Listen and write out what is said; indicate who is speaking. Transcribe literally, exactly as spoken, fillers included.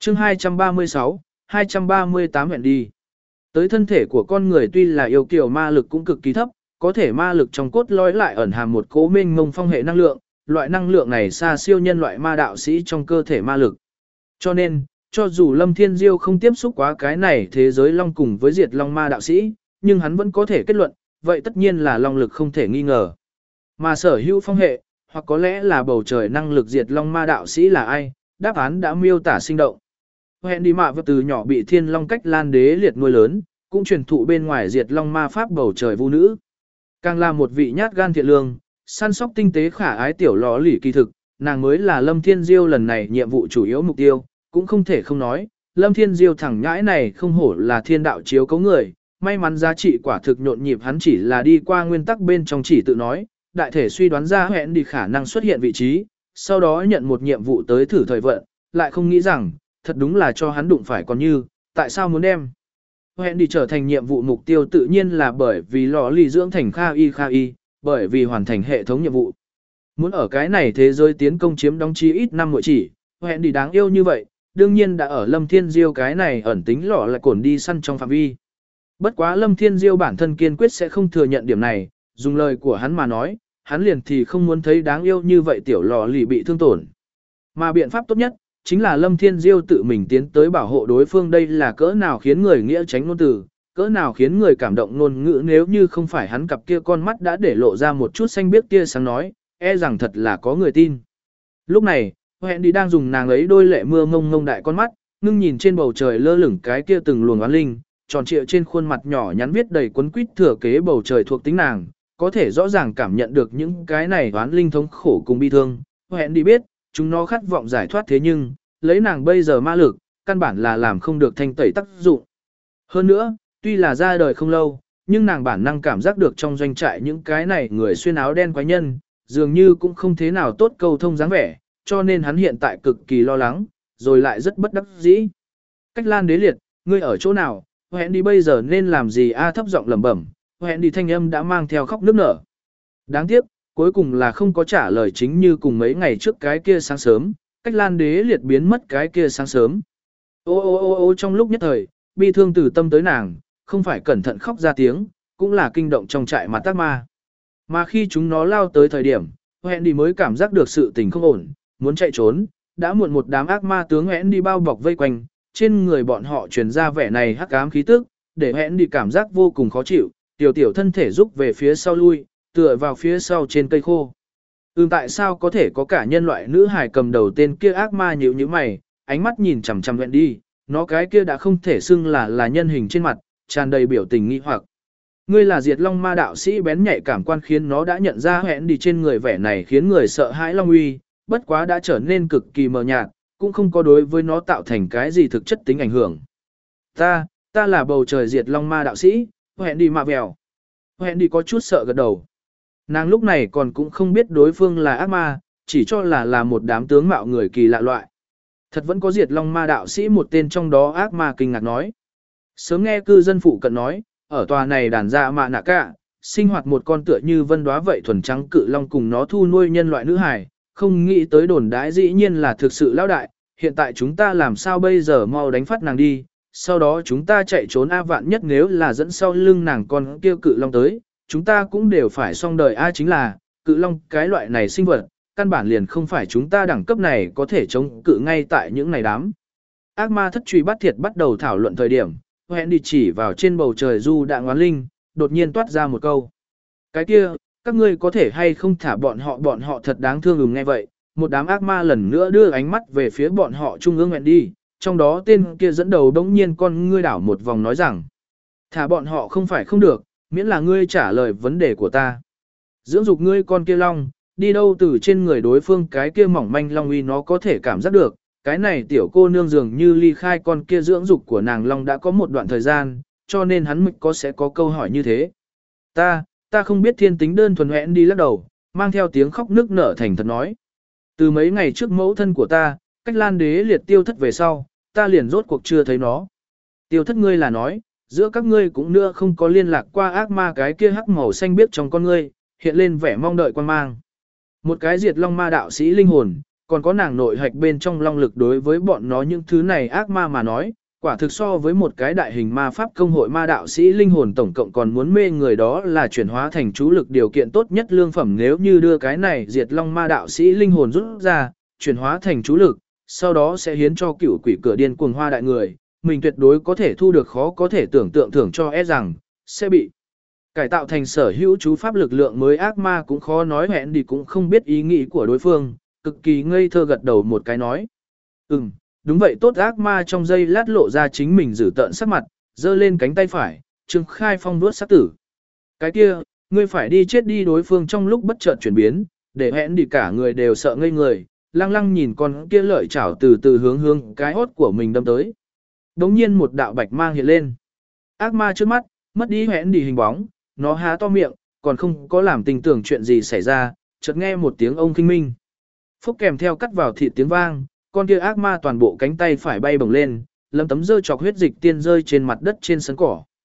Speaker 1: chương hai trăm ba mươi sáu, hai trăm ba mươi tám hẹn đi. Tới thân thể của con người tuy là yêu kiều ma lực cũng cực kỳ thấp, có thể ma lực trong cốt lõi lại ẩn hàm một cố mênh mông phong hệ năng lượng, loại năng lượng này xa siêu nhân loại ma đạo sĩ trong cơ thể ma lực. Cho nên, cho dù Lâm Thiên Diêu không tiếp xúc quá cái này thế giới long cùng với diệt long ma đạo sĩ, nhưng hắn vẫn có thể kết luận, vậy tất nhiên là long lực không thể nghi ngờ. Mà sở hữu phong hệ, hoặc có lẽ là bầu trời năng lực diệt long ma đạo sĩ là ai, đáp án đã miêu tả sinh động. Hẹn đi mạ từ nhỏ bị thiên long cách lan đế liệt nuôi lớn, cũng truyền thụ bên ngoài diệt long ma pháp bầu trời vũ nữ. Càng là một vị nhát gan thiện lương, săn sóc tinh tế khả ái tiểu lò lỉ kỳ thực, nàng mới là Lâm Thiên Diêu lần này nhiệm vụ chủ yếu mục tiêu, cũng không thể không nói, Lâm Thiên Diêu thẳng nhãi này không hổ là thiên đạo chiếu cấu người, may mắn giá trị quả thực nhộn nhịp hắn chỉ là đi qua nguyên tắc bên trong chỉ tự nói, đại thể suy đoán ra hẹn đi khả năng xuất hiện vị trí, sau đó nhận một nhiệm vụ tới thử thời vận, lại không nghĩ rằng, thật đúng là cho hắn đụng phải còn như, tại sao muốn đem. Hẹn đi trở thành nhiệm vụ mục tiêu tự nhiên là bởi vì lò lì dưỡng thành Kha Y Kha Y, bởi vì hoàn thành hệ thống nhiệm vụ. Muốn ở cái này thế giới tiến công chiếm đóng chi ít năm mỗi chỉ, hẹn đi đáng yêu như vậy, đương nhiên đã ở Lâm Thiên Diêu cái này ẩn tính lọ lại cổn đi săn trong phạm vi. Bất quá Lâm Thiên Diêu bản thân kiên quyết sẽ không thừa nhận điểm này, dùng lời của hắn mà nói, hắn liền thì không muốn thấy đáng yêu như vậy tiểu lò lì bị thương tổn. Mà biện pháp tốt nhất, chính là Lâm Thiên Diêu tự mình tiến tới bảo hộ đối phương, đây là cỡ nào khiến người nghĩa tránh ngôn từ, cỡ nào khiến người cảm động ngôn ngữ, nếu như không phải hắn cặp kia con mắt đã để lộ ra một chút xanh biếc tia sáng nói, e rằng thật là có người tin. Lúc này, hẹn đi đang dùng nàng ấy đôi lệ mưa ngông ngông đại con mắt, ngưng nhìn trên bầu trời lơ lửng cái kia từng luồng oán linh, tròn trịa trên khuôn mặt nhỏ nhắn viết đầy quấn quýt thừa kế bầu trời thuộc tính nàng, có thể rõ ràng cảm nhận được những cái này oán linh thống khổ cùng bi thương. Hẹn đi biết, chúng nó khát vọng giải thoát, thế nhưng, lấy nàng bây giờ ma lực, căn bản là làm không được thanh tẩy tác dụng. Hơn nữa, tuy là ra đời không lâu, nhưng nàng bản năng cảm giác được trong doanh trại những cái này người xuyên áo đen quái nhân, dường như cũng không thế nào tốt câu thông dáng vẻ, cho nên hắn hiện tại cực kỳ lo lắng, rồi lại rất bất đắc dĩ. Cách Lan đế liệt, ngươi ở chỗ nào, hẹn đi bây giờ nên làm gì a? Thấp giọng lẩm bẩm, hẹn đi thanh âm đã mang theo khóc nức nở. Đáng tiếc, cuối cùng là không có trả lời, chính như cùng mấy ngày trước cái kia sáng sớm, Cách Lan đế liệt biến mất cái kia sáng sớm. Ô ô ô ô trong lúc nhất thời, bi thương từ tâm tới nàng, không phải cẩn thận khóc ra tiếng, cũng là kinh động trong trại mặt tác ma. Mà khi chúng nó lao tới thời điểm, hẹn đi mới cảm giác được sự tình không ổn, muốn chạy trốn, đã muộn, một đám ác ma tướng hẹn đi bao bọc vây quanh, trên người bọn họ truyền ra vẻ này hắc ám khí tức, để hẹn đi cảm giác vô cùng khó chịu, tiểu tiểu thân thể rúc về phía sau lui, tựa vào phía sau trên cây khô. Ừm, tại sao có thể có cả nhân loại nữ hài cầm đầu tên kia ác ma nhíu nhíu mày, ánh mắt nhìn chằm chằm hẹn đi, nó cái kia đã không thể xưng là là nhân hình trên mặt, tràn đầy biểu tình nghi hoặc. Ngươi là diệt long ma đạo sĩ, bén nhạy cảm quan khiến nó đã nhận ra hẹn đi trên người vẻ này khiến người sợ hãi long uy, bất quá đã trở nên cực kỳ mờ nhạt, cũng không có đối với nó tạo thành cái gì thực chất tính ảnh hưởng. Ta, ta là bầu trời diệt long ma đạo sĩ, hẹn đi mạ vèo. Hẹn đi có chút sợ gật đầu. Nàng lúc này còn cũng không biết đối phương là ác ma, chỉ cho là là một đám tướng mạo người kỳ lạ loại. Thật vẫn có diệt long ma đạo sĩ, một tên trong đó ác ma kinh ngạc nói. Sớm nghe cư dân phụ cận nói, ở tòa này đàn ra mạ nạ cả, sinh hoạt một con tựa như vân đóa vậy thuần trắng cự long cùng nó thu nuôi nhân loại nữ hài, không nghĩ tới đồn đãi dĩ nhiên là thực sự lão đại, hiện tại chúng ta làm sao bây giờ, mau đánh phát nàng đi, sau đó chúng ta chạy trốn a, vạn nhất nếu là dẫn sau lưng nàng con kia cự long tới, chúng ta cũng đều phải xong đời a, chính là, cự long cái loại này sinh vật, căn bản liền không phải chúng ta đẳng cấp này có thể chống cự ngay tại những này đám. Ác ma thất truy bắt thiệt bắt đầu thảo luận thời điểm, hẹn đi chỉ vào trên bầu trời du đạn oán linh, đột nhiên toát ra một câu. Cái kia, các ngươi có thể hay không thả bọn họ, bọn họ thật đáng thương. Ừm, nghe vậy, một đám ác ma lần nữa đưa ánh mắt về phía bọn họ trung ương hẹn đi, trong đó tên kia dẫn đầu đống nhiên con ngươi đảo một vòng nói rằng, thả bọn họ không phải không được, miễn là ngươi trả lời vấn đề của ta. Dưỡng dục ngươi con kia long, đi đâu từ trên người đối phương cái kia mỏng manh long uy nó có thể cảm giác được, cái này tiểu cô nương dường như ly khai con kia dưỡng dục của nàng long đã có một đoạn thời gian, cho nên hắn mới có sẽ có câu hỏi như thế. Ta, ta không biết, thiên tính đơn thuần, hẹn đi lắc đầu, mang theo tiếng khóc nức nở thành thật nói. Từ mấy ngày trước mẫu thân của ta, Cách Lan đế liệt tiêu thất về sau, ta liền rốt cuộc chưa thấy nó. Tiêu thất ngươi là nói, giữa các ngươi cũng nữa không có liên lạc qua ác ma, cái kia hắc màu xanh biếc trong con ngươi, hiện lên vẻ mong đợi quan mang. Một cái diệt long ma đạo sĩ linh hồn, còn có nàng nội hạch bên trong long lực đối với bọn nó những thứ này ác ma mà nói, quả thực so với một cái đại hình ma pháp công hội ma đạo sĩ linh hồn tổng cộng còn muốn mê người đó là chuyển hóa thành chú lực điều kiện tốt nhất lương phẩm nếu như đưa cái này diệt long ma đạo sĩ linh hồn rút ra, chuyển hóa thành chú lực, sau đó sẽ hiến cho cựu quỷ cửa điên cuồng hoa đại người, mình tuyệt đối có thể thu được khó có thể tưởng tượng thưởng cho e rằng, sẽ bị cải tạo thành sở hữu chú pháp lực lượng mới ác ma cũng khó nói hẹn đi cũng không biết ý nghĩ của đối phương, cực kỳ ngây thơ gật đầu một cái nói. Ừm, đúng vậy tốt ác ma trong giây lát lộ ra chính mình giữ tợn sắc mặt, giơ lên cánh tay phải, Trương Khai Phong nuốt sát tử. Cái kia, ngươi phải đi chết đi đối phương trong lúc bất chợt chuyển biến, để hẹn đi cả người đều sợ ngây người, lăng lăng nhìn con kia lợi chảo từ từ hướng hướng cái hốt của mình đâm tới. Đống nhiên một đạo bạch mang hiện lên. Ác ma trước mắt, mất đi hẹn đi hình bóng, nó há to miệng, còn không có làm tình tưởng chuyện gì xảy ra, chợt nghe một tiếng ông kinh minh. Phúc kèm theo cắt vào thịt tiếng vang, con kia ác ma toàn bộ cánh tay phải bay bổng lên, lâm tấm dơ chọc huyết dịch tiên rơi trên mặt đất trên sân cỏ.